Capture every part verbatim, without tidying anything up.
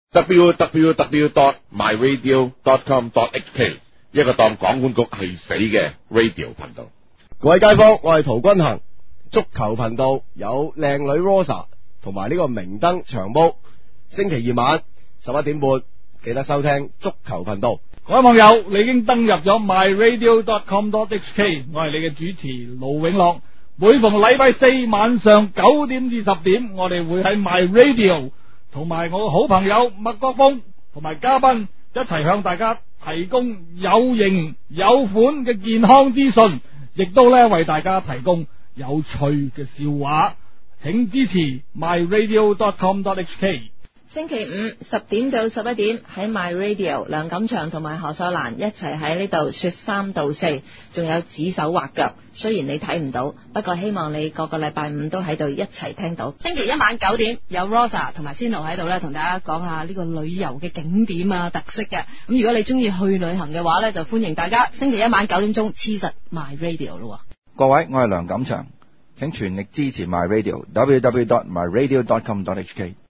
w w w dot my radio dot com dot h k 一個當港管局係死嘅 radio 頻道。 各位街坊，我係陶君行，足球頻道有靚女 Rosa 同埋呢個明燈長毛，星期二晚十一點半記得收聽足球頻道。 各位網友，你已經登入咗 my radio dot com dot h k， 我係你嘅主持盧永樂。每逢禮拜四晚上九點至十點，我哋會喺 my radio 同埋我嘅好朋友麥國峰同埋嘉賓一齊向大家提供有型有款嘅健康資訊，亦都咧為大家提供有趣嘅笑話，請支持 my radio dot com dot h k。 星期五十點到十一點喺 My Radio， 梁錦祥同埋何秀蘭一齊喺呢度說三道四，仲有指手畫腳。雖然你睇唔到，不過希望你個個禮拜五都喺度一齊聽到。 星期一晚九點有 Rosa 同埋仙奴喺度咧，同大家講下呢個旅遊嘅景點啊特色嘅。咁如果你中意去旅行嘅話咧，就歡迎大家星期一晚九點鐘黐實 My Radio 咯。 各位，我係梁錦祥，請全力支持 My Radio w w w dot my radio dot com dot h k。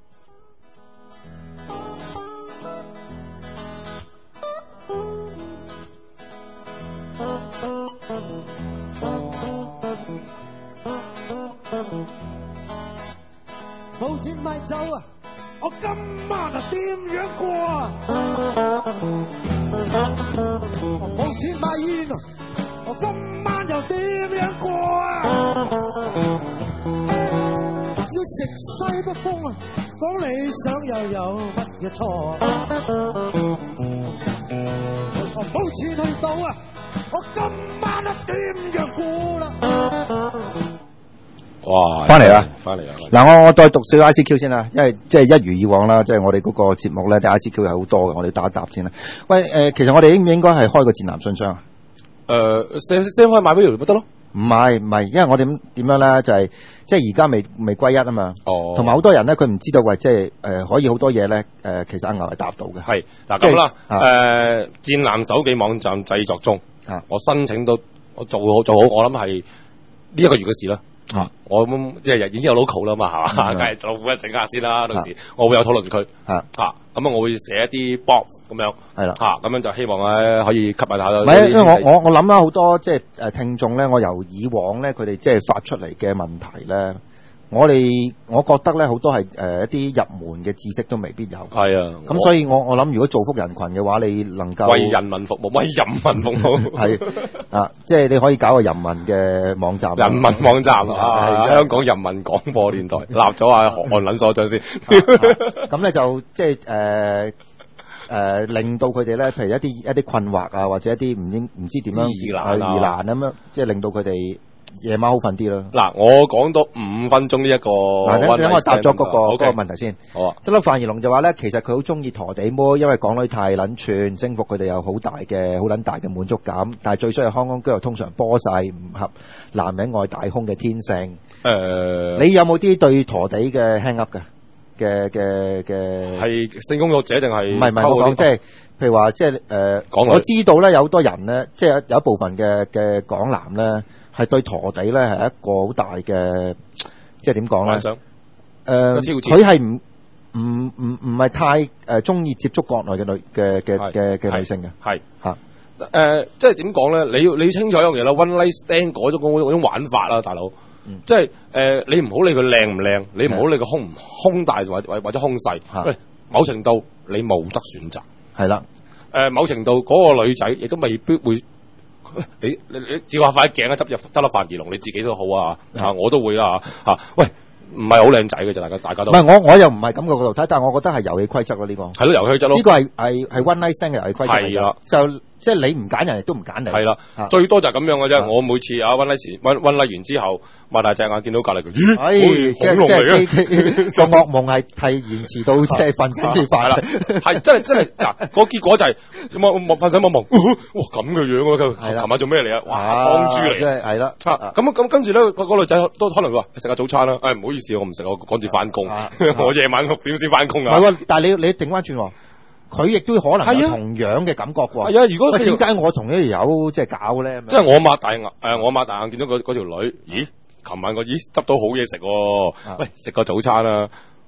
冇錢買酒啊！我今晚啊點樣過啊？冇錢買煙啊！我今晚又點樣過啊？要食西北風啊！講理想又有乜嘢錯啊？我冇錢去賭啊！我今晚啊點樣過啦？ 哇！ 翻嚟啦， 翻嚟啦！ 嗱，我我再讀少 I C Q 先啦，因為即係一如以往啦，即係我哋嗰個節目咧，啲 I C Q 係好多嘅，我哋打一答先啦。喂，誒、呃，其實我哋應唔應該係開個戰男信箱啊？ 誒 ，send send 開買俾條咪得咯？ 唔係唔係，因為我哋點樣咧，就係、是、即係而家未未歸一啊嘛。哦。同埋好多人咧，佢唔知道喂，即係誒、呃、可以好多嘢咧，誒、呃、其實阿牛係答到嘅。 係嗱咁啦，誒、呃、戰男手記網站製作中，啊，我申請到我做好做好，我諗係呢一個月嘅事啦。啊！我咁即係已經有 local 啦嘛，係嘛？梗係老虎一整下先啦，到時我會有討論區，嚇嚇咁啊，我會寫一啲 blog 咁樣，係啦嚇，咁樣就希望咧可以吸引下啦。唔係，因為我我我諗啦，好多即係誒聽眾咧，我由以往咧佢哋即係發出嚟嘅問題咧。我哋我覺得咧好多係誒、呃、一啲入門嘅知識都未必有，係啊，咁所以我我諗如果造福人群嘅話，你能夠為人民服務，為人民服務係啊，即係你可以搞個人民嘅網站，人民網站啊，香港人民廣播電台立咗啊何漢撚所長先，咁咧就即係誒誒令到佢哋咧，譬如一啲一啲困惑啊，或者一啲唔應唔知點樣疑難疑難咁樣，即係令到佢哋夜晚好瞓啲咯。嗱，我講多五分鐘呢一個，嗱，等我答咗嗰個嗰個問題先。好啊。得啦，范怡龍就話咧，其實佢好中意陀地妹，因為港女太撚串，征服佢哋有好大嘅好撚大嘅滿足感。但係最衰係康康居又通常波細唔合男人愛大胸嘅天性。誒，你有冇啲對陀地嘅 hang up 嘅嘅嘅嘅？係性工作者定係？唔係唔係，我講即係譬如話即係誒，我知道咧有好多人咧，即係有一部分嘅嘅港男咧。係對陀地咧係一個好大嘅，即係點講咧？誒，佢係唔唔唔唔係太誒中意接觸國內嘅女嘅嘅嘅嘅女性嘅，係嚇誒，即係點講咧？你要你清楚一樣嘢啦 ，one night stand 嗰種嗰種玩法啦，大佬，嗯、即係誒、呃、你唔好理佢靚唔靚，你唔好理佢胸唔胸大或或或者胸細，喂，某程度你冇得選擇，係啦，誒、呃，某程度嗰個女仔亦都未必會。你你你照下塊鏡啊，執入得粒范怡龍，你自己都好啊，啊我都會啦吓，喂唔係好靚仔嘅啫，大家大家都唔係我我又唔係咁個角度睇，但係我覺得係遊戲規則咯呢個，係咯遊戲規則咯，呢個係係係 one night stand 嘅遊戲規則嚟㗎，就即係你唔揀人，亦都唔揀你，係啦，最多就係咁樣嘅啫。我每次啊 one night 前 one one night 完之後，擘大隻眼見到隔離佢，咦，恐龍嚟嘅，個噩夢係係延遲到即係瞓醒先發啦，係真係真係嗱，個結果就係我我瞓醒冇夢，哇咁嘅樣喎，佢琴晚做咩嚟啊？哇，光豬嚟，即係係啦，咁咁跟住咧個個女仔都可能話食下早餐啦，誒唔好意思，我唔食，我趕住翻工，我夜晚六點先翻工啊。係喎，但係你你整翻轉喎。佢亦都可能有同樣嘅感覺喎。係啊，如果點解我同呢條友即係搞咧？即係我擘大眼，誒、呃，我擘大眼見到嗰嗰條女，咦？琴晚我咦執到好嘢食喎，喂，食個早餐啦、啊。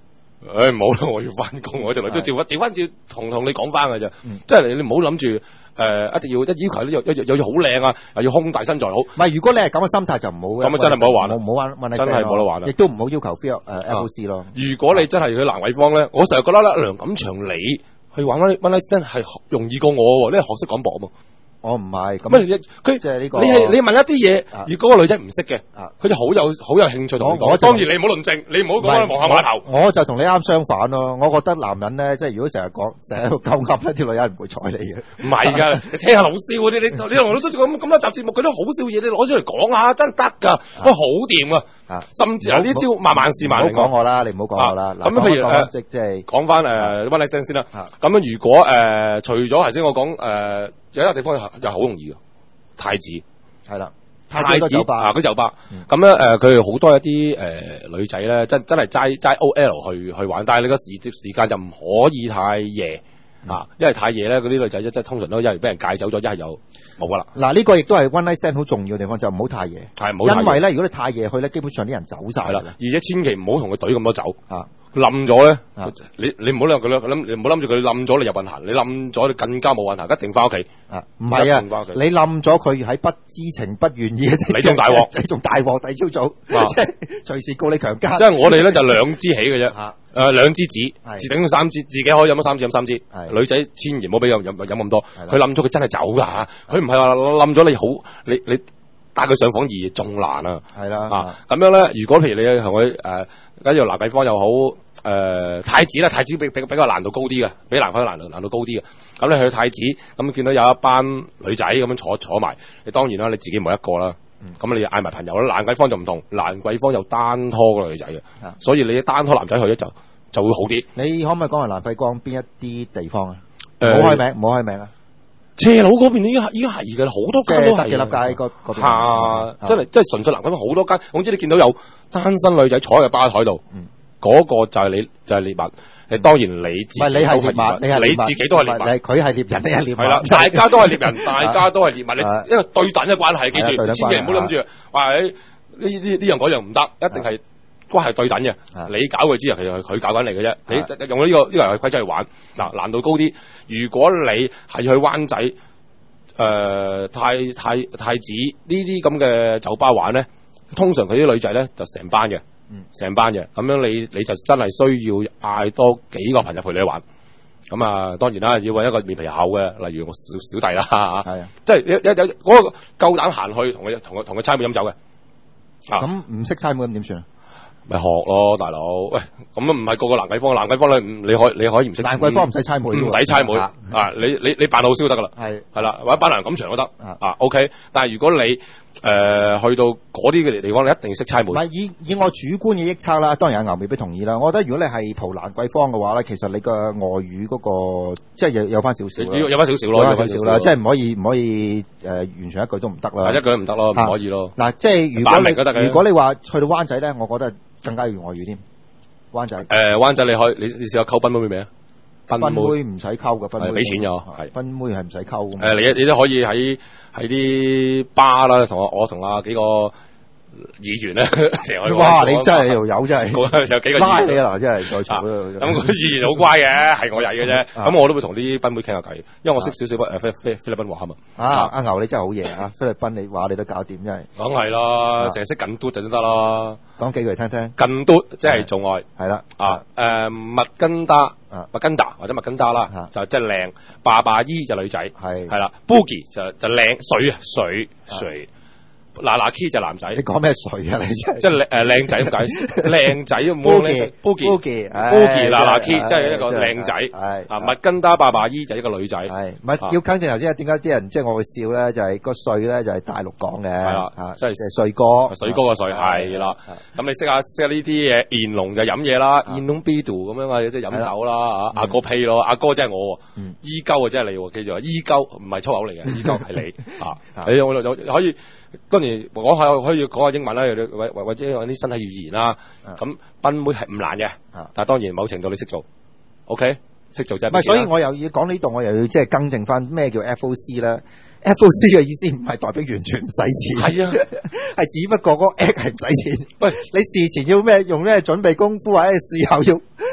誒唔好啦，我要翻工，我就嚟都調翻調翻照同同你講翻嘅啫，即係你你唔好諗住誒一定要一要求呢又又要好靚啊，又要胸大身材好。唔係，如果你係咁嘅心態就唔好嘅。 咁啊真係唔好玩啦， 唔好玩， 真係冇得玩啦。 亦都唔好要求 feel 誒 F O C 咯。 如果你真係去蘭桂坊咧，我成日覺得咧梁錦祥你去玩 One Night Stand 係容易過我喎，你係學識廣博啊嘛。 我唔係咁， 佢即係呢個。 你係你問一啲嘢，而嗰個女仔唔識嘅，佢就好有好有興趣同你講。當然你唔好論證，你唔好講望下碼頭。 我就同你啱相反咯，我覺得男人咧，即係如果成日講成日喺度鳩噏咧，條女人唔會睬你嘅。 唔係㗎，你聽下老少嗰啲，你你同我都咁咁多集節目，佢啲好笑嘢，你攞出嚟講下，真得㗎，喂好掂啊！甚至啊呢招萬萬事萬靈。 唔好講我啦，你唔好講我啦。 咁譬如誒， 即即係講翻誒 One Night Stand先啦。咁樣如果誒除咗頭先我講誒有一個地方又好容易㗎。太子係啦， 太子啊，嗰酒吧咁咧誒，佢哋好多一啲誒、呃、女仔咧，真真係齋齋 O L 去去玩，但係你個時時間就唔可以太夜、嗯、啊，因為太夜咧，嗰啲女仔即係通常都一係俾人戒走咗，一係有冇噶啦。 嗱，呢個亦都係 One Night Stand 好重要嘅地方，就唔好太夜， 係唔好。因為咧，如果你太夜去咧，基本上啲人走晒啦， 而且千祈唔好同佢隊咁多走啊。 冧咗咧，你你唔好諗佢啦，諗你唔好諗住佢冧咗你入運行，你冧咗你更加冇運行，一定翻屋企。 啊，唔係啊，你冧咗佢喺不知情不願意嘅， 你仲大鑊， 你仲大鑊，第二朝早即係隨時告你強姦。 即係我哋咧就兩支起嘅啫，誒兩支紙，至頂三支，自己可以飲咗三支飲三支。女仔千祈唔好俾佢飲飲飲咁多，佢冧咗佢真係走噶嚇，佢唔係話冧咗你好，你你帶佢上房而仲難啊。 係啦， 啊咁樣咧，如果譬如你同佢誒，跟住蘭桂坊又好。誒、呃、太子咧，太子比比比較難度高啲嘅，比蘭桂坊難度難度高啲嘅。咁你去太子，咁見到有一班女仔咁樣坐坐埋，你當然啦，你自己冇一個啦。咁、嗯、你嗌埋朋友啦。蘭桂坊就唔同，蘭桂坊有單拖個女仔嘅、嗯，所以你單拖男仔去咧就就會好啲。 你可唔可以講下蘭桂坊邊一啲地方啊？唔、呃、好開名，唔好開名啊！ 斜路嗰邊已經已經係嘅啦，好多間都係嘅。幾粒街嗰嗰邊嚇，真係真係純粹蘭桂坊好多間。總之你見到有單身女仔坐喺個吧台度。嗯嗰、那個就係你，就係、是、獵物。你當然你自己你係獵物，你係你自己都係獵物。 佢係獵人，你係獵物。 係啦，大家都係獵人，大家都係獵物。你因為對等嘅關係，記住，千祈唔好諗住話誒呢呢呢樣嗰樣唔得，一定係關係對等嘅。你搞佢之後，其實佢搞緊你嘅啫。你用咗呢、這個呢、這個遊戲規則去玩，嗱難度高啲。如果你係去灣仔、誒、呃、太太太子呢啲咁嘅酒吧玩咧，通常佢啲女仔咧就成班嘅。成、嗯、班嘅，咁樣你你就真係需要嗌多幾個朋友陪你去玩。咁啊，當然啦，要搵一個面皮厚嘅，例如我小小弟啦，係啊，即係有有有嗰個夠膽行去同佢同佢同佢猜妹飲酒嘅。 咁唔識猜妹咁點算啊？ 咪學咯，大佬。喂，咁都唔係個個蘭桂坊，蘭桂坊你你可以你可以唔識。 蘭桂坊唔使猜妹， 唔使猜妹啊！你你你扮到燒得噶啦， 係係啦，或者扮梁錦祥都得啊。OK，但係如果你誒、呃、去到嗰啲嘅地方，你一定要識猜妹。 唔係以以我主觀嘅臆測啦，當然阿牛未必同意啦。我覺得如果你係蒲蘭桂坊嘅話咧，其實你個外語嗰、那個即係有有翻少少， 有翻少少咯，有翻少少啦， 即係唔可以唔可以誒、呃、完全一句都唔得啦， 一句都唔得咯，唔可以咯。 嗱、啊，即係如果你如果你話去到灣仔咧，我覺得更加要外語添。灣仔誒， 灣、呃、仔你可以你你試下溝賓妹未啊？ 賓妹唔使溝嘅，賓妹俾錢咗，係賓妹係唔使溝。誒、 呃，你你都可以喺喺啲巴啦，同我我同阿幾個議員咧，成日去。 哇！你真係條友真係， 有幾個拉你啊！真係在場咁個議員好乖嘅，係我曳嘅啫。咁我都會同啲賓妹傾下偈，因為我識少少誒菲菲菲律賓話嘛。 啊，阿牛你真係好嘢啊！菲律賓你話你都搞掂，真係。 梗係啦，淨係識緊嘟就得啦。 講幾句嚟聽聽。 緊嘟即係做愛， 係啦。 啊誒，麥根達。麥根達或者麥根達啦，啊、就即係靚。爸爸姨就女仔，係係啦。Boogie 就就靚水啊水水。嗱嗱 Key 就男仔。你講咩水啊？你即係誒靚仔咁解，靚仔唔好靚。Boogie Boogie Boogie 嗱嗱 Key 即係一個靚仔。係啊，麥根達爸爸姨就一個女仔。係唔係要更正頭先？點解啲人即係我會笑咧？就係、是、個水咧就係大陸講嘅。係啦， 即係水哥。 水哥嘅水係啦。咁你識下識下呢啲嘢？燕龍就飲嘢啦，燕龍 B 度咁樣啊，即係飲酒啦。阿哥屁咯，阿哥即係我。依鳩啊，即係你，記住啊，依鳩唔係粗口嚟嘅，依鳩係你啊。你我有可以。當然我係可以講下英文啦，或或或者有啲身體語言啦。咁賓妹係唔難嘅，但係當然某程度你識做 ，OK， 識做就係。唔係， 所以我又要講呢度，我又要即係更正翻咩叫 F O C 啦。F O C 嘅意思唔係代表完全唔使錢，係啊，係只不過嗰個 act 係唔使錢。喂，你事前要咩用咩準備功夫，或者事後要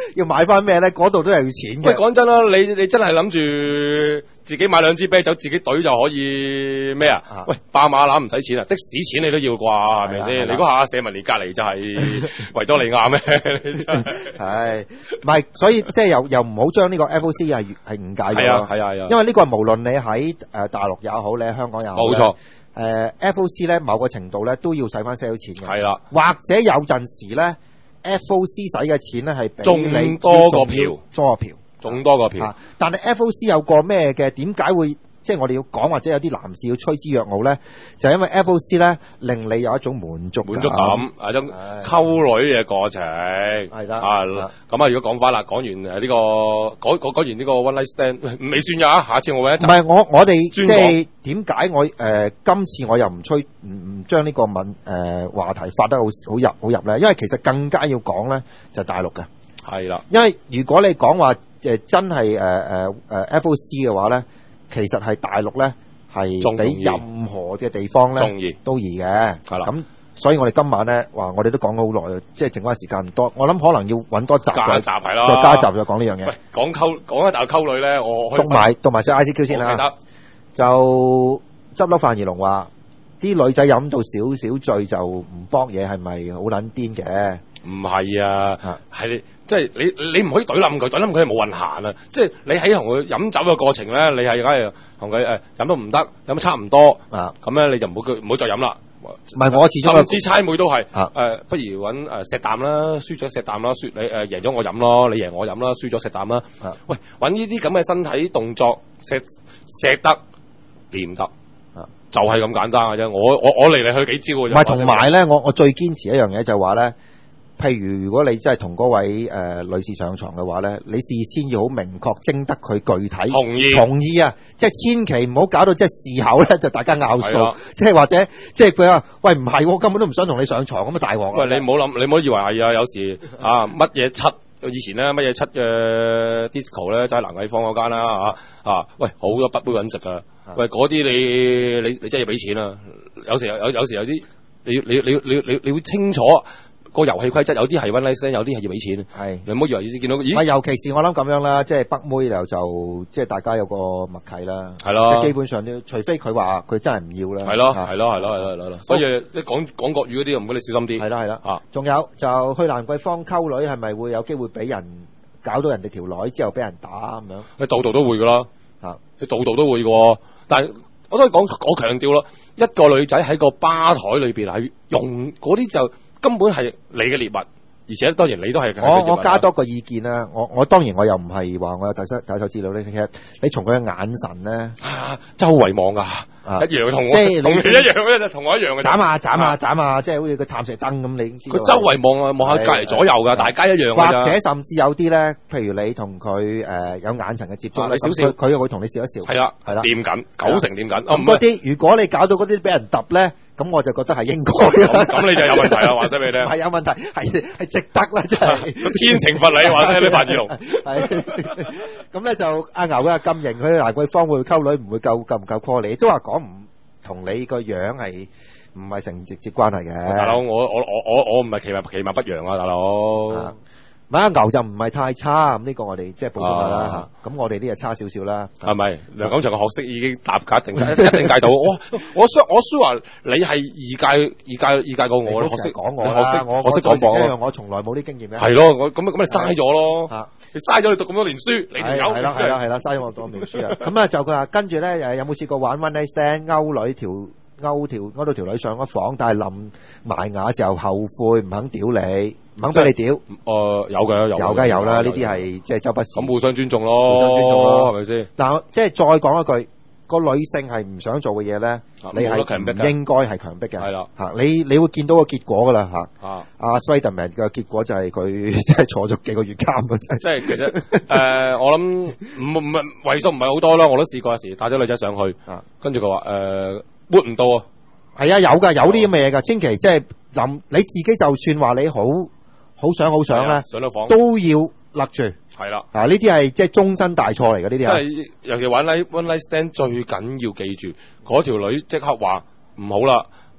要買翻咩咧？嗰度都係要錢嘅。 喂，講真啦，你你真係諗住自己買兩支啤酒，自己懟就可以咩啊？喂，霸馬攬唔使錢啊，的士錢你都要啩，係咪先？你嗰下社民連隔離就係維多利亞咩？你真係係，唔係，所以即係又又唔好將呢個 F O C 係係誤解咗。 係啊係啊係啊， 因為呢個無論你喺誒大陸也好，你喺香港也好， 冇錯。 誒 F O C 咧某個程度咧都要使翻些少錢嘅。 係啦， 或者有陣時咧 F O C 使嘅錢咧係比你仲多個票， 多個票， 仲多個票。 啊、但係 F O C 有個咩嘅？點解會？即係我哋要講，或者有啲男士要趨之若鶩咧，就係因為 F O C 咧令你有一種滿足滿足感，一種溝女嘅過程。係啦，啊咁啊，如果講翻啦，講完誒、這、呢個講講講完呢個 One Night Stand，未算呀，下次我揾一集。 唔係我我哋即係點解我誒、呃、今次我又唔吹唔唔將呢個問誒、呃、話題發得好好入好入咧？因為其實更加要講咧就係、大陸嘅。係啦，因為如果你講話誒真係誒誒誒 F O C 嘅話咧。其實係大陸咧，係比任何嘅地方咧都易嘅，係啦。咁所以我哋今晚咧，話我哋都講咗好耐，即係剩翻時間唔多。我諗可能要揾多集加一集係咯， 再加一集再講呢樣嘢。 喂，講溝講一大溝女咧，我讀埋讀埋晒 I C Q 先啦。就執笠范怡龍話：啲女仔飲到少少醉就唔搏嘢，係咪好撚癲嘅？ 唔係啊，係。即係你你唔可以懟冧佢，懟冧佢係冇運行啊！即係你喺同佢飲酒嘅過程咧，你係梗係同佢誒飲都唔得，飲得差唔多啊，咁咧你就唔好唔好再飲啦。 唔係我始終甚至猜妹都係誒、啊呃，不如揾誒錫啖啦，輸咗錫啖啦，輸你誒、呃、贏咗我飲咯，你贏我飲啦，輸咗錫啖啦。啊、喂，揾呢啲咁嘅身體動作錫錫得掂得，啊、就係、是、咁簡單嘅啫。我我我嚟嚟去幾招嘅。唔係同埋咧，我我最堅持一樣嘢就係話咧。譬如如果你真係同嗰位誒、呃、女士上床嘅話咧，你事先要好明確徵得佢具體同意同意啊！即係千祈唔好搞到即係事後咧就大家拗數，即係或者即係佢話喂唔係，我根本都唔想同你上床咁啊大鑊！ 喂，你唔好諗，你唔好以為係啊，有時啊乜嘢七以前咧乜嘢七嘅 disco 咧就喺蘭桂坊嗰間啦啊啊！喂，好多不杯揾食啊！喂，嗰啲你你你真係要俾錢啊！有時有有有時有啲你你你你你你會清楚。個遊戲規則有啲係 one night stand，有啲係要俾錢。係你唔好以為見到，咦？尤其是我諗咁樣啦，即係北妹就就即係大家有個默契啦。係咯，基本上都除非佢話佢真係唔要啦。係咯，係咯，係咯，係咯，係咯。所以一講講國語嗰啲，唔該你小心啲。係啦，係啦。啊，仲有就去蘭桂坊溝女，係咪會有機會俾人搞到人哋條女之後俾人打咁樣？你度度都會噶啦，啊，你度度都會噶。但係我都係講，我強調咯，一個女仔喺個吧台裏邊係用嗰啲就。根本係你嘅獵物，而且當然你都係我我加多個意見啦。我我當然我又唔係話我有第手第手資料咧。其實你從佢嘅眼神咧、啊，周圍望噶、啊，一樣同我即係同你一樣嘅，同我一樣嘅。眨下眨下眨下，即係好似個探射燈咁，你佢周圍望啊，望下隔離左右噶，大家一樣。或者甚至有啲咧，譬如你同佢誒有眼神嘅接觸，你少少，佢會同你笑一笑。係啦，係啦，掂緊九成掂緊。咁嗰啲如果你搞到嗰啲俾人揼咧。咁我就覺得係應該嘅，咁你就有問題啦，話聲俾你聽。唔係有問題，係係值得啦，真係。天懲罰你，話聲俾范志龍。係。咁咧就阿牛啊咁型，佢蘭桂坊會溝女，唔會夠夠唔夠 call 你，都話講唔同你個樣係唔係成直接關係嘅。大佬，我我我我我唔係其貌其貌不揚啊，大佬。馬牛就唔係太差，咁呢個我哋即係補充下啦。咁我哋呢就差少少啦。係咪？梁錦祥嘅學識已經搭架一定一定計到。我我雖我雖話你係二屆二屆二屆過我，學識講我啦。我我識講講，我從來冇啲經驗嘅。係咯，我咁咁咪嘥咗咯。你嘥咗你讀咁多年書，你條友係啦係啦係啦，嘥咗我讀咁多年書啊。咁啊就佢話跟住咧誒有冇試過玩 one night stand 勾女條？勾條勾到條女上咗房，但係臨埋牙嘅時候後悔，唔肯屌你，唔肯俾你屌。誒、呃，有嘅，有有梗係有啦，呢啲係即係周不時。咁互相尊重咯，互相尊重咯，係咪先？嗱，即係再講一句，個女性係唔想做嘅嘢咧，啊、你係唔應該係強迫嘅。係啦，吓你你會見到個結果噶啦吓。啊，阿 Spiderman 嘅結果就係佢即係坐咗幾個月監啊！即係其實誒、呃，我諗唔唔係為數唔係好多啦，我都試過有時帶咗女仔上去，啊、跟住佢話誒。呃活唔到啊！係啊，有噶，有啲咁嘅嘢噶，千祈即係諗你自己，就算話你好好想好想咧，上到房都要勒住。係啦，啊呢啲係即係終身大錯嚟嘅呢啲。即係尤其玩 one night stand 最緊要記住，嗰條女即刻話唔好啦，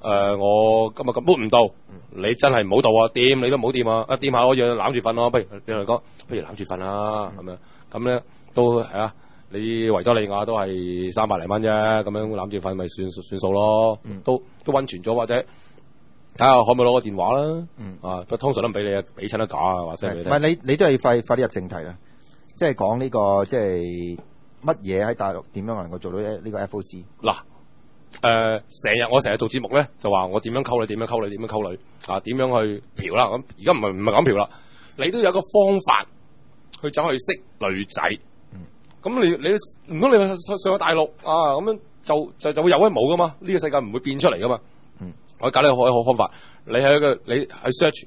呃，我今日咁 boot 唔到，你真係唔好到啊，掂你都唔好掂啊，一掂下我要攬住瞓咯，不如你同佢講，不如攬住瞓啦，咁樣咁咧都係啊。你維多利亞都係三百零蚊啫，咁樣攬住瞓咪算算數咯，嗯、都都溫存咗或者睇下可唔可以攞個電話啦，嗯、啊，通常都唔俾你啊，俾親得假啊，話聲俾你。 唔係你你都係快快啲入正題啦，即係講呢個即係乜嘢喺大陸點樣能夠做到呢個 F O C？ 嗱，誒成日我成日做節目咧，就話我點樣溝女，點樣溝女，點樣溝女啊，點樣去嫖啦，咁而家唔係唔係講嫖啦，你都有個方法去走去識女仔。咁你你唔通你上上咗大陸啊？咁樣就就就會有威冇噶嘛？呢、這個世界唔會變出嚟噶嘛？嗯，我教你一個好方法，你喺一個你去 search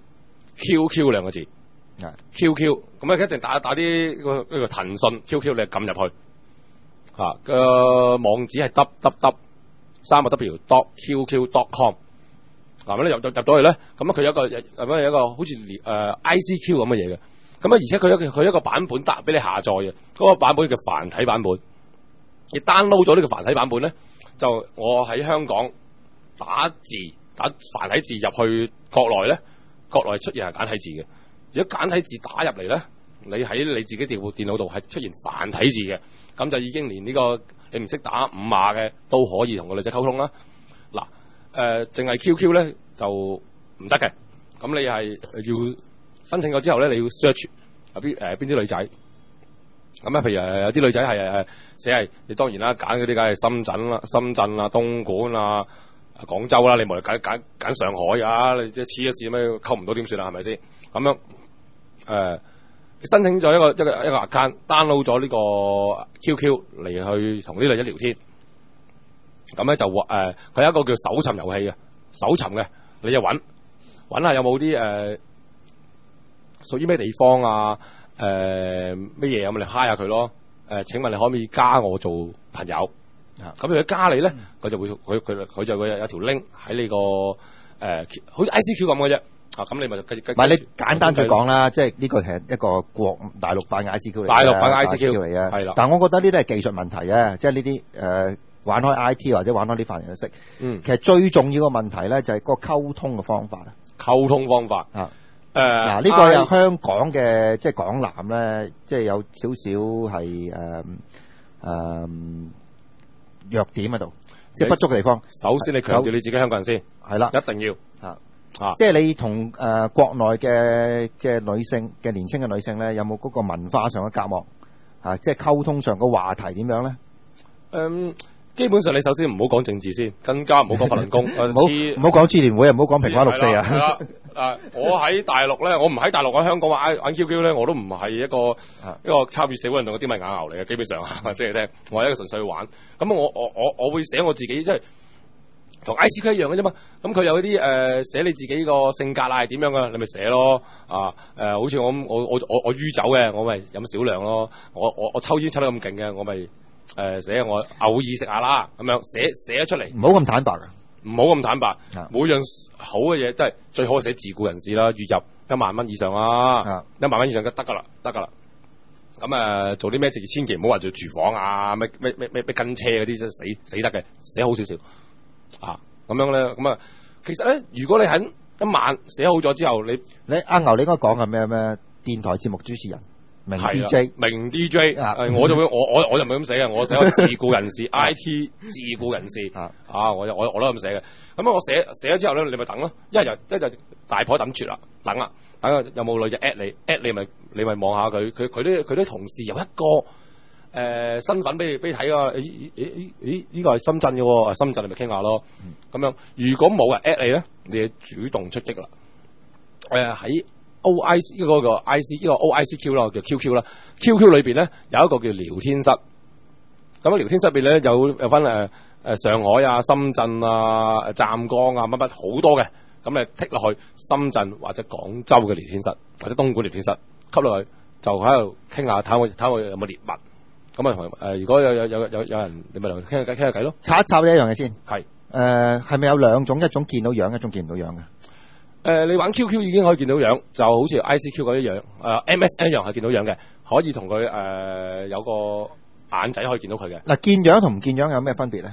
Q Q 兩個字，係 Q Q， 咁咧一定打打啲個呢個騰訊 Q Q， 你撳入去，吓、啊、個網址係 w w w 三個 w dot q q dot com， 嗱咁咧入入入到去咧，咁佢有一個咁樣有一個好似誒、呃、I C Q 咁嘅嘢嘅。咁啊，而且佢一佢一個版本得俾你下載嘅，嗰、那個版本叫繁體版本。你 download 咗呢個繁體版本咧，就我喺香港打字打繁體字入去國內咧，國內出現係簡體字嘅。如果簡體字打入嚟咧，你喺你自己電部電腦度係出現繁體字嘅，咁就已經連呢、這個你唔識打五碼嘅都可以同個女仔溝通啦。嗱，誒、呃，淨係 Q Q 咧就唔得嘅，咁你係要。申請咗之後咧，你要 search 啊邊誒邊啲女仔咁咧？譬如誒有啲女仔係誒寫係，你當然啦，揀嗰啲梗係深圳啦、深圳啊、東莞啊、廣州啦，你無論揀揀揀上海啊，你即係黐一線咩溝唔到點算啊？係咪先？咁樣誒、呃、申請咗一個一個一個 account，download 咗呢個 Q Q 嚟去同啲女仔聊天，咁咧就誒佢、呃、有一個叫搜尋遊戲嘅，搜尋嘅你就揾揾下有冇啲誒。呃屬於咩地方啊？誒咩嘢咁？你嗨下佢咯。誒、呃，請問你可唔可以加我做朋友？啊，咁如果加你咧，佢、嗯、就會佢佢佢就會有條 link 喺呢個誒、呃，好似 I C Q 咁嘅啫。啊，咁你咪就繼續繼續。唔係你簡單再講啦，即係呢個係一個國大陸版 I C Q 嚟嘅。大陸版 I C Q 嚟嘅，係啦。但係我覺得呢啲係技術問題嘅，即係呢啲誒玩開 I T 或者玩開啲法人都識。嗯，其實最重要嘅問題咧就係個溝通嘅方法啊。溝通方法啊。誒，嗱呢個有香港嘅即係港男咧，即係有少少係誒誒弱點喺度，即係不足嘅地方。首先你強調你自己香港人先，係啦，一定要啊啊！即係你同誒、呃、國內嘅嘅女性嘅年輕嘅女性咧，有冇嗰個文化上嘅隔膜啊？即係溝通上個話題點樣咧？嗯。基本上你首先唔好講政治先，更加唔好講法輪功，唔好唔好講支聯會啊，唔好講平安六四啊。係啦，誒，我喺大陸咧，我唔喺大陸喺香港玩玩 Q Q 咧，我都唔係一個一個參與社會運動嘅啲咪眼牛嚟嘅，基本上話先嚟聽，我係一個純粹去玩。咁我我我我會寫我自己，即係同 I C Q 一樣嘅啫嘛。咁佢有啲誒寫你自己個性格啊係點樣噶，你咪寫咯。啊誒、呃，好似我我我我我酗酒嘅，我咪飲少量咯。我我我抽煙抽得咁勁嘅，我咪。誒，寫、呃、我偶爾食下啦，咁樣寫寫咗出嚟，唔好咁坦白啊，唔好咁坦白。每樣好嘅嘢，即係最好寫自僱人士啦，月入一萬蚊以上啦，一萬蚊以上就得噶啦，得噶啦。咁誒、呃，做啲咩事千祈唔好話做廚房啊，咩咩咩咩咩跟車嗰啲，真係死死得嘅，寫好少少啊。咁樣咧，咁啊，其實咧，如果你喺一晚寫好咗之後，你你阿牛，你應該講係咩咩電台節目主持人。明 D J， 明 D J，啊，我就會我我我就唔係咁寫嘅，我寫個自僱人士，I T 自僱人士，啊，啊，我我我都咁寫嘅。咁我寫寫咗之後咧，你咪等咯，一日一日大婆等住啦，等啦，等下有冇女仔 at 你 at 你咪你咪望下佢，佢佢啲佢啲同事有一個誒、呃、身份俾你俾你睇啊，誒誒誒誒呢個係深圳嘅喎，深圳你咪傾下咯，咁樣如果冇人 at 你咧，你就主動出擊啦，誒、呃、喺。O I C 呢個個 I C 呢個 O I C Q 啦，叫 Q Q 啦。Q Q 裏邊咧有一個叫聊天室，咁啊聊天室入邊咧有有分誒誒上海啊、深圳啊、湛江啊乜乜好多嘅，咁你剔落去深圳或者廣州嘅聊天室或者東莞聊天室，吸落去就喺度傾下，睇我睇我有冇獵物。咁啊同誒如果有有有有有人你咪同佢傾下偈傾下偈咯。查一查呢一樣嘢先，係誒係咪有兩種，一種見到樣，一種見唔到樣嘅？誒、呃，你玩 Q Q 已經可以見到樣，就好似 I C Q 嗰一樣，誒、呃、M S N 一樣係見到樣嘅，可以同佢誒有個眼仔可以見到佢嘅。嗱，見樣同唔見樣有咩分別咧？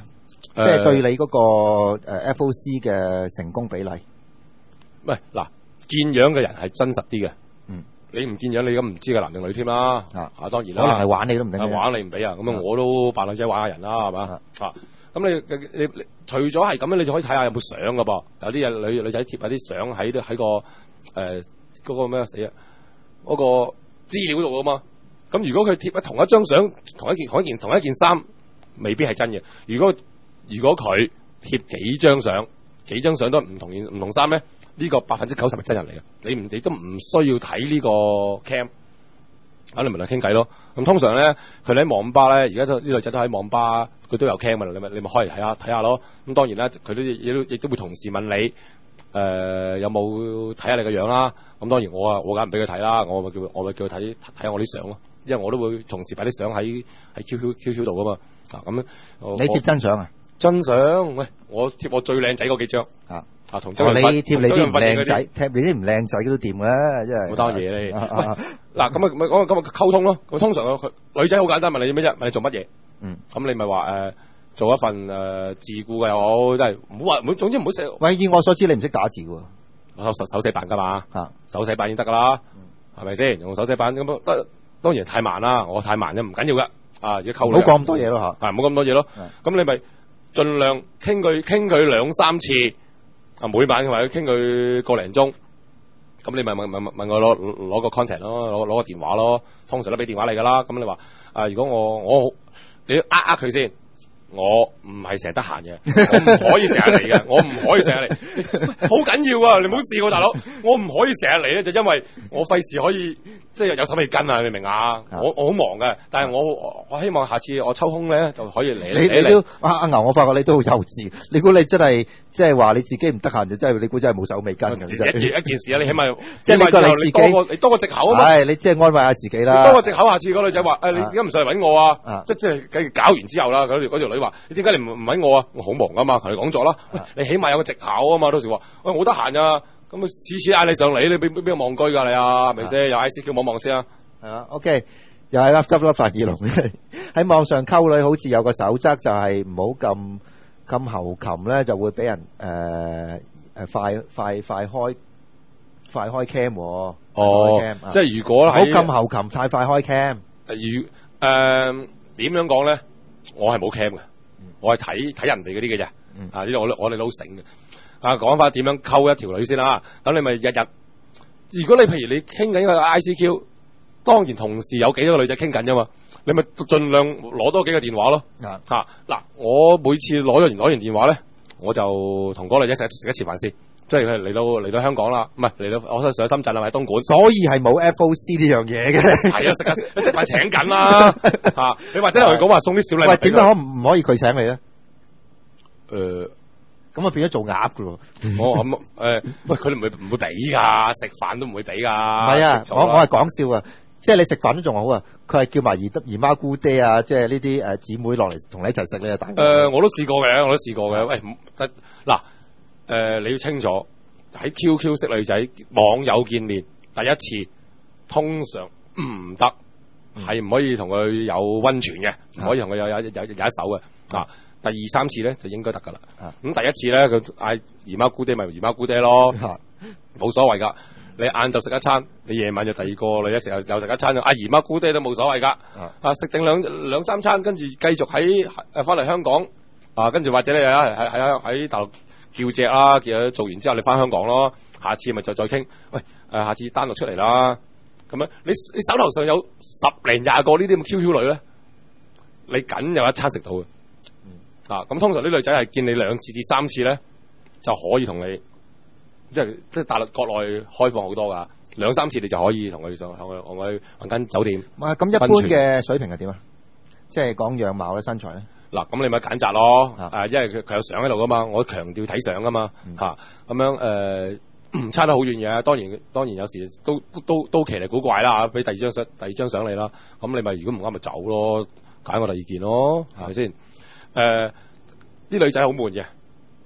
即係對你嗰個誒 F O C 嘅成功比例。 喂，嗱，見樣嘅人係真實啲嘅。 嗯， 你唔見樣，你咁唔知嘅男定女添啦。啊，啊當然啦， 可能係玩你都唔定。 玩你唔俾啊，咁啊我都扮女仔玩下人啦，係嘛啊？咁你你你除咗係咁樣，你就可以睇下有冇相噶噃。有啲嘢女女仔貼下啲相喺喺個誒嗰、呃嗰個咩死啊嗰個資料度啊嘛。咁如果佢貼喺同一張相、同一件同一件同一件衫，未必係真嘅。如果如果佢貼幾張相，幾張相都唔同唔同衫咧，呢、這個百分之九十係真人嚟嘅。你唔你都唔需要睇呢個 cam， 啊你咪嚟傾偈咯。咁通常咧，佢哋喺網吧咧，而家都啲女仔都喺網吧，佢都有 cam 㗎啦。你咪你咪開嚟睇下睇下咯。咁當然啦，佢都亦都亦都會同時問你，誒、呃、有冇睇下你個樣啦。咁當然我啊我梗唔俾佢睇啦，我咪叫我咪叫佢睇睇下我啲相咯。因為我都會同時擺啲相喺喺 Q Q Q Q 度噶嘛。啊咁你貼真相啊？ 真相，喂，我貼我最靚仔嗰幾張啊啊，同周你貼你啲唔靚仔，貼你啲唔靚仔都掂嘅，真係好多嘢咧。嗱咁啊咁啊咁啊溝通咯。咁通常佢女仔好簡單，問你咩啫？問你做乜嘢？嗯，咁你咪話誒做一份誒、呃、自雇嘅又好，即係唔好話唔好，總之唔好寫。 喂，以我所知你唔識打字喎， 我手手寫板噶嘛，啊手寫板已經得噶啦，係咪先？用手寫板咁得。當然太慢啦，我太慢啫，唔緊要噶。啊，而家溝女唔好講咁多嘢咯吓， 係唔好咁多嘢咯。咁你咪盡量傾佢傾佢兩三次，啊每晚或者傾佢個零鐘。咁你咪問問問我攞攞個 contact 咯，攞攞個電話咯。通常都俾電話你噶啦。咁你話啊，如果我我你要呃呃佢先。我唔係成日得閒嘅，我唔可以成日嚟嘅，我唔可以成日嚟，好緊要啊！你唔好試我大佬，我唔可以成日嚟咧，就因為我費事可以即係有手尾跟啊！你明啊？我我好忙嘅，但係我我希望下次我抽空咧就可以嚟嚟嚟。你都阿阿牛，我發覺你都好幼稚。你估你真係即係話你自己唔得閒就真係你估真係冇手尾跟嘅。一件一件事啊，你起碼即係你個你自己多個你多個藉口啊嘛。 係你即係安慰下自己啦。 多個藉口，下次嗰女仔話誒你點解唔上嚟搵我啊？即即係梗係搞完之後啦，嗰條嗰條女話你點解你唔唔搵我啊？我好忙噶嘛，同你講咗啦。你起碼有個藉口啊嘛。到時話喂我得閒啊，咁啊次次嗌你上嚟，你邊邊邊個望居噶你啊？係咪先？有 I C Q 望望先啊。 係啊 OK 又係粒執粒發耳龍喺網上溝女，好似有個守則就係唔好咁咁喉擒咧，就會俾人誒誒、呃、快快快開快開 cam 哦， 開 cam，即係如果好咁喉擒太快開 cam， 如誒點樣講咧？我係冇 cam 嘅，我係睇睇人哋嗰啲嘅啫。啊呢度我我哋都好醒嘅。啊講翻點樣溝一條女先啦。咁你咪日日，如果你譬如你傾緊個 I C Q。當然同時有幾多個女仔傾緊啫嘛，你咪盡量攞多幾個電話咯。吓嗱、啊，我每次攞咗完攞完電話咧，我就同嗰個女仔食食一次飯先，即係佢嚟到嚟到香港啦，唔係嚟到我上深圳啦，喺東莞， 所以係冇 F O C 呢樣嘢嘅。 係啊，食啊食飯請緊啦吓，你或者同佢講話送啲小禮物。 喂，點解可唔唔可以佢請你咧？ 誒、呃， 咁啊變咗做鴨噶咯。 我咁誒，喂，佢哋唔會唔會俾噶，食飯都唔會俾噶。 係啊，我我係講笑啊。即係你食飯都仲好啊，佢係叫埋姨得姨媽姑爹啊，即係呢啲誒姊妹落嚟同你一齊食咧，大誒、 呃，我都試過嘅，我都試過嘅。喂，得嗱誒，你要清楚喺 Q Q 識女仔網友見面第一次，通常唔得，係唔、嗯、可以同佢有溫泉嘅，唔、嗯、可以同佢有有有有一手嘅。啊，第二三次咧就應該得噶啦。咁、啊、第一次咧，佢嗌姨媽姑爹咪姨媽姑爹咯，冇、啊、所謂噶。你晏晝食一餐，你夜晚就第二個女仔食又又食一餐，阿姨媽姑爹都冇所謂噶。啊，食定兩兩三餐，跟住繼續喺誒翻嚟香港。啊，跟住或者你喺喺喺喺大陸叫隻啦，叫做完之後你翻香港咯。下次咪再再傾。喂，誒、呃，下次單獨出嚟啦。咁樣你你手頭上有十零廿個呢啲咁 Q Q 女咧，你梗有一餐食到嘅。啊，咁通常啲女仔係見你兩次至三次咧，就可以同你。即係即係大陸國內開放好多噶，兩三次你就可以同佢上同佢同佢揾間酒店。 咁一般嘅水平係點啊？即係講樣貌咧、身材咧。 嗱，咁你咪揀擇咯。誒、啊，因為佢佢有相喺度噶嘛，我強調睇相噶嘛。吓、嗯，咁、啊、樣誒，唔、呃、差得好遠嘅。當然當然有時都都都奇離古怪啦吓，俾第二張相第二張相你啦。咁你咪如果唔啱咪走咯，揀個第二件咯，係咪先？誒、呃，啲女仔好悶嘅。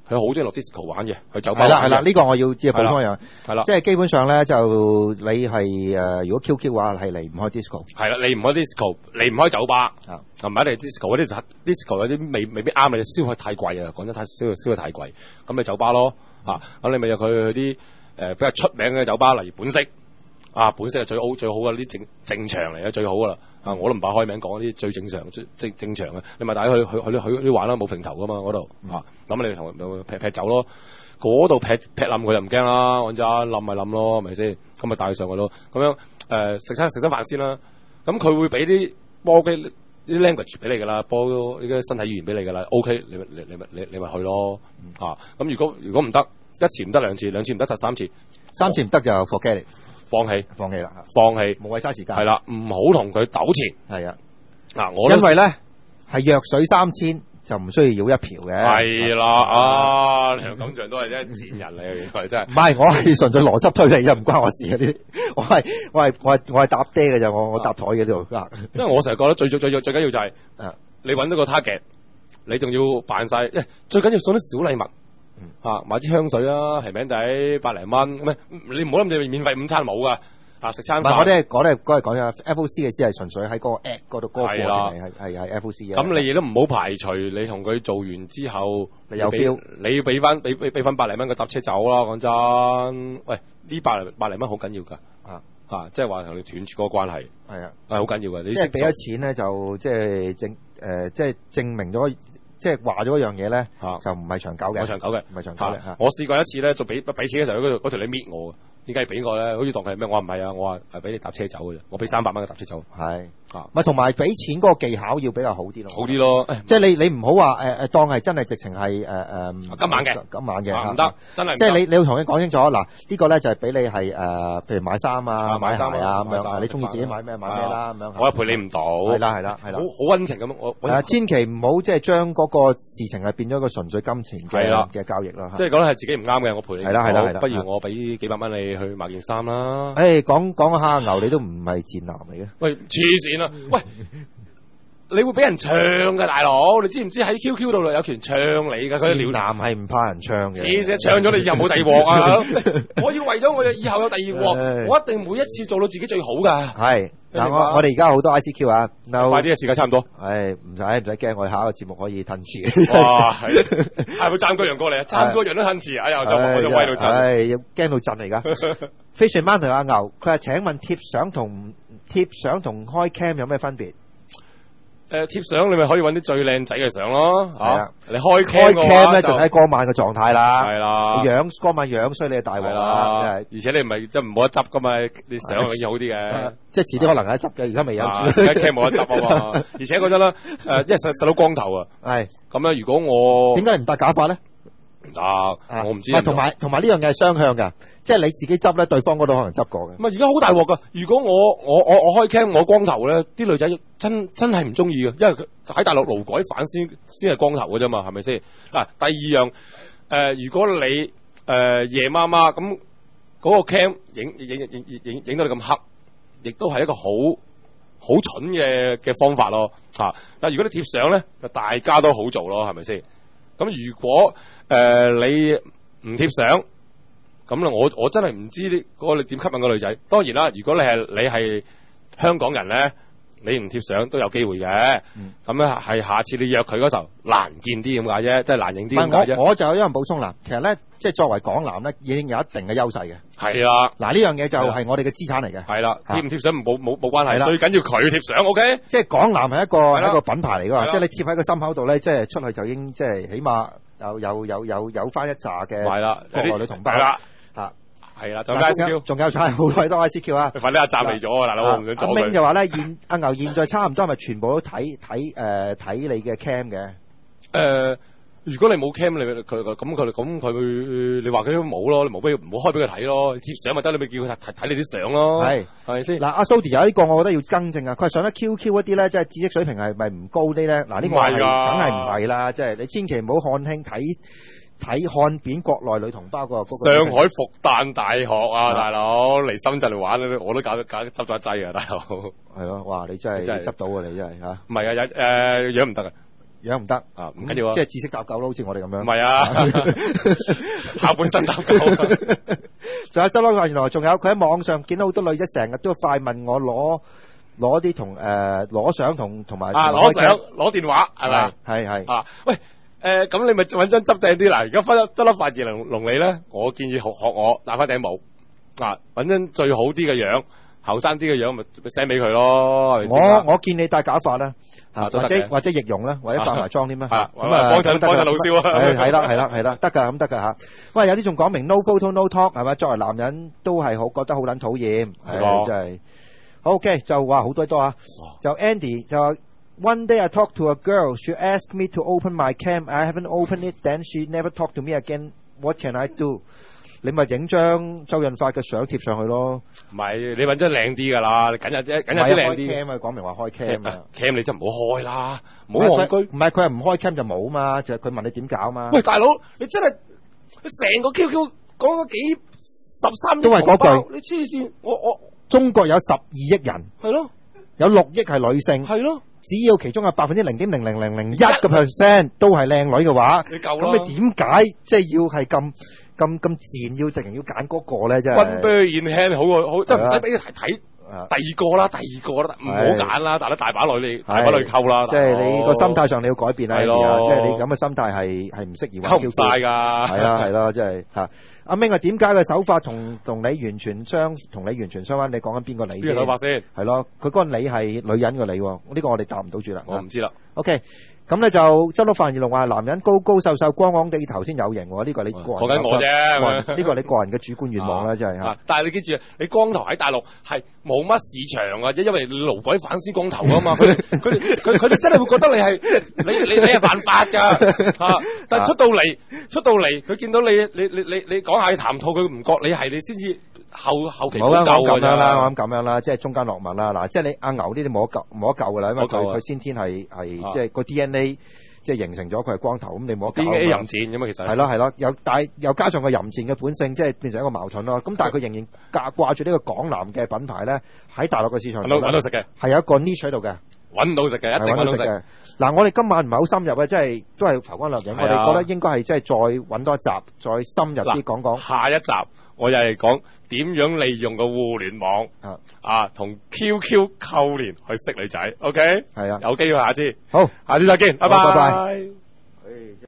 佢好中意落 disco 玩嘅，去酒吧係啦係啦，呢個我要即係補充一樣， 係啦， 即係基本上咧就你係誒，如果 Q Q 嘅話係離唔開 disco， 係啦，離唔開 disco，離唔開酒吧，啊唔係一定 disco 嗰啲 disco 有啲未未必啱你，消費太貴啊，講得太消消費太貴，咁你酒吧咯，啊咁你咪有佢去啲誒比較出名嘅酒吧，例如本色。啊，本色係最好最好嘅，啲正正常嚟嘅最好噶啦。啊，我都唔怕開名講啲最正常、最正正常嘅。你咪帶佢去去去去去玩啦，冇平頭噶嘛嗰度。啊，咁你同佢劈劈酒咯。嗰度劈劈冧佢就唔驚啦，揾咋冧咪冧咯，係咪先？咁咪帶佢上去咯。咁樣誒食餐食餐飯先啦。咁佢會俾啲波機啲 language 俾你噶啦，波呢啲身體語言俾你噶啦。OK，你你你咪你你咪去咯。啊，咁如果如果唔得，一次唔得兩次，兩次唔得就三次， 三次唔得就 forget it。 放棄， 放棄啦， 放棄， 冇謂嘥時間。 係啦，唔好同佢糾纏。 係啊， 嗱，我因為咧係弱水三千就唔需要舀一瓢嘅。 係啦，啊，梁錦祥都係真係賤人嚟嘅，原來真係。 唔係，我係純粹邏輯推理，就唔關我事嗰啲。我係我係我係我係搭爹嘅啫，我我搭台嘅度。 即係我成日覺得最最最最緊要就係，誒，你揾到個 target，你仲要扮晒，誒，最緊要送啲小禮物。啊，買支香水啊，平平地百零蚊，咩？你唔好諗住免費午餐冇噶，啊食餐飯。唔係，我哋講咧嗰日講嘅 F C 嘅，只係純粹喺嗰個 app 嗰度嗰個過程係係係係 F C 嘅。咁你亦都唔好排除你同佢做完之後， 你有 feel， 你要俾翻俾俾俾翻百零蚊佢搭車走啦。講真，喂，呢百零百零蚊好緊要噶，啊啊，即係話同你斷絕嗰個關係，係啊，係好緊要嘅。你即係俾咗錢咧，就即係證誒，即係證明咗。即係話咗一樣嘢咧，就唔係長久嘅，唔係長久嘅，唔係長久嘅。我試過一次咧，就俾俾錢嘅時候，嗰嗰條你搣我嘅，點解俾我咧？好似當佢係咩？我話唔係啊，我話係俾你搭車走嘅啫，我俾三百蚊佢搭車走。係啊，唔係同埋俾錢嗰個技巧要比較好啲咯，好啲咯。即係你你唔好話誒誒當係真係直情係誒誒今晚嘅，今晚嘅唔得，真係。即係你你要同佢講清楚嗱，呢個咧就係俾你係誒，譬如買衫啊、買鞋啊咁樣，你中意自己買咩買咩啦咁樣。我係陪你唔到，係啦係啦係啦，好好溫情咁。我誒千祈唔好即係將嗰個事情係變咗一個純粹金錢嘅嘅交易啦。即係講係自己唔啱嘅，我陪你係啦係啦係啦，不如我俾幾百蚊你去買件衫啦。誒講講個蝦牛，你都唔係賤男嚟嘅。喂，黐線啊！喂，你會俾人唱㗎大佬，你知唔知喺 Q Q 度有權唱你㗎？嗰啲鳥男係唔怕人唱嘅。黐線，唱咗你以後冇第二鑊啊！我要為咗我以後有第二鑊，我一定每一次做到自己最好㗎。係嗱，我我哋而家好多 I C Q 啊，快啲嘅時間差唔多。誒，唔使唔使驚，我哋下一個節目可以褪遲。哇，係係咪爭個人過嚟啊？爭個人都褪遲，哎呀，就我就威到震。係要驚到震嚟㗎。Fisher Man 同阿牛，佢話請問貼相同貼相同開 cam 有咩分別？誒，貼相你咪可以揾啲最靚仔嘅相咯，係啊，你開開 cam 咧就睇嗰晚嘅狀態啦，係啦，樣嗰晚樣衰你係大鑊啦，而且你唔係即係唔冇得執噶嘛，你相可以好啲嘅，即係遲啲可能有得執嘅，而家未有，開 cam 冇得執啊嘛，而且嗰陣咧，誒，因為細細佬光頭啊，係，咁樣如果我點解唔戴假髮咧？啊，我唔知。同埋同埋呢樣嘢係雙向噶，即係你自己執咧，對方嗰度可能執過嘅。唔係而家好大鑊噶，如果我我我我開 cam 我光頭咧，啲女仔真真係唔中意嘅，因為佢喺大陸勞改犯先先係光頭嘅啫嘛，係咪先？嗱，第二樣誒、呃，如果你誒、呃、夜媽媽咁嗰個 cam 影影影影影影到你咁黑，亦都係一個好好蠢嘅嘅方法咯吓。但係如果你貼相咧，就大家都好做咯，係咪先？咁如果誒、呃，你唔貼相，咁咧我我真係唔知呢嗰個你點吸引個女仔。當然啦，如果你係你係香港人咧，你唔貼相都有機會嘅。咁咧係下次你約佢嗰時候難見啲咁解啫，即係難影啲咁解啫。我我就有一樣補充啦，其實咧即係作為港男咧，已經有一定嘅優勢嘅。係啦，嗱呢樣嘢就係我哋嘅資產嚟嘅。係啦，貼唔貼相冇冇冇關係啦，最緊要佢貼相。O K，即係港男係一個係一個品牌嚟噶嘛，即係你貼喺個心口度咧，即係出去就已經即係起碼。有有有有有翻一紮嘅係啦，國內女同胞啦吓，係啦，仲有 I C Q， 仲有就係好鬼多 I C Q 啊！快啲阿站嚟咗啊，大佬，我唔想阻佢。阿明就話咧，現阿牛現在差唔多係咪全部都睇睇誒睇你嘅 cam 嘅？誒，如果你冇 cam，你佢咁佢咁佢，你話佢都冇咯，你冇俾唔好開俾佢睇咯，貼相咪得，你咪叫佢睇睇你啲相咯，係係咪先？嗱，阿 Sody 有呢個，我覺得要更正啊！佢係上得 Q Q 一啲咧，即係知識水平係咪唔高啲咧？嗱，呢個係梗係唔係啦，即係你千祈唔好看輕睇睇看扁國內女同胞個。上海復旦大學啊，大佬嚟深圳嚟玩，我都搞搞執咗一劑啊，大佬。係咯，哇！你真係執到啊，你真係吓。唔係啊，有誒樣唔得啊。 樣唔得啊，唔緊要啊， 即係知識搭救咯，好似我哋咁樣。 唔係啊，下半身搭救。 仲有周老話，原來仲有佢喺網上見到好多女仔成日都快問我攞攞啲同誒攞相同同埋啊攞相攞電話係咪？ 係係啊，喂誒咁你咪揾張執正啲嗱，而家分執粒發熱龍龍你咧，我建議學學我戴翻頂帽啊，揾張最好啲嘅樣。後生啲嘅樣咪 send 俾佢咯，係咪先？ 我我見你戴假髮啦，或者或者易容啦，或者化埋妝添啦，咁啊幫襯幫襯老少啊， 係係啦係啦係啦，得㗎咁得㗎嚇。喂，有啲仲講明 no photo no talk 係咪？作為男人都係好覺得好撚討厭，係真係。好 OK 就話好多多啊，就 Andy 就話 One day I talked to a girl, she asked me to open my cam, I haven't opened it, then she never talked to me again. What can I do?你咪影張周潤發嘅相貼上去咯， 唔係你揾張靚啲噶啦，緊有啲緊有啲靚啲。 cam 啊，講明話開 cam 啊 ，cam 你真唔好開啦，唔好戇居。 唔係佢係唔開 cam 就冇嘛，就係佢問你點搞嘛。 喂，大佬，你真係成個 Q Q 講咗幾十三億都係嗰句， 你黐線，我我中國有十二億人， 係咯， 有六億係女性， 係咯。 只要其中有百分之零點零零零零一個 percent 都係靚女嘅話， 你夠啦。 咁你點解即係要係咁？咁咁自然要直情要揀嗰個咧，真係。One bird in hand 好過好，即係唔使俾你睇第二個啦，第二個啦，唔好揀啦，但係大把女你大把女溝啦。 即係你個心態上你要改變啦， 係咯， 即係你咁嘅心態係係唔適宜玩 Q Q。 溝唔晒㗎。 係啦係啦，即係嚇。阿明啊，點解嘅手法同同你完全相同你完全相反？你講緊邊個你？ 邊個手法先？ 係咯，佢嗰個你係女人嘅你喎，呢個我哋答唔到住啦。 我唔知啦。 OK。咁咧就周碌范二龍話男人高高瘦瘦光光地頭先有型喎，呢個你個人講緊我啫， 呢個你個人嘅主觀願望啦，真係嚇。 但係你記住，你光頭喺大陸係冇乜市場嘅啫，因為你勞鬼反先光頭啊嘛，佢哋佢佢佢哋真係會覺得你係你你你係犯法㗎嚇。但係出到嚟出到嚟，佢見到你你你你你講下談吐，佢唔覺你係你先至後後期冇救咁樣啦，我諗咁樣啦，即係中間落墨啦。嗱，即係你阿牛呢啲冇得救冇得救㗎啦，因為佢佢先天係係即係個 D N A。即係形成咗佢係光頭，咁你冇得搞。 D N A 淫賤咁嘛，其實係咯係咯，有但係又加上個淫賤嘅本性，即係變成一個矛盾咯。咁但係佢仍然掛掛住呢個港男嘅品牌咧，喺大陸嘅市場揾到揾到食嘅， 係有一個 niche 喺度嘅， 揾到食嘅，一定揾到食嘅。 嗱，我哋今晚唔係好深入嘅，即係都係浮光掠影。我哋覺得應該係即係再揾多一集，再深入啲講講。 下一集我又係講點樣利用個互聯網啊啊同 Q Q 扣連去識女仔。OK， 係啊， 有機會下次。 好， 下次再見，拜拜。 拜拜。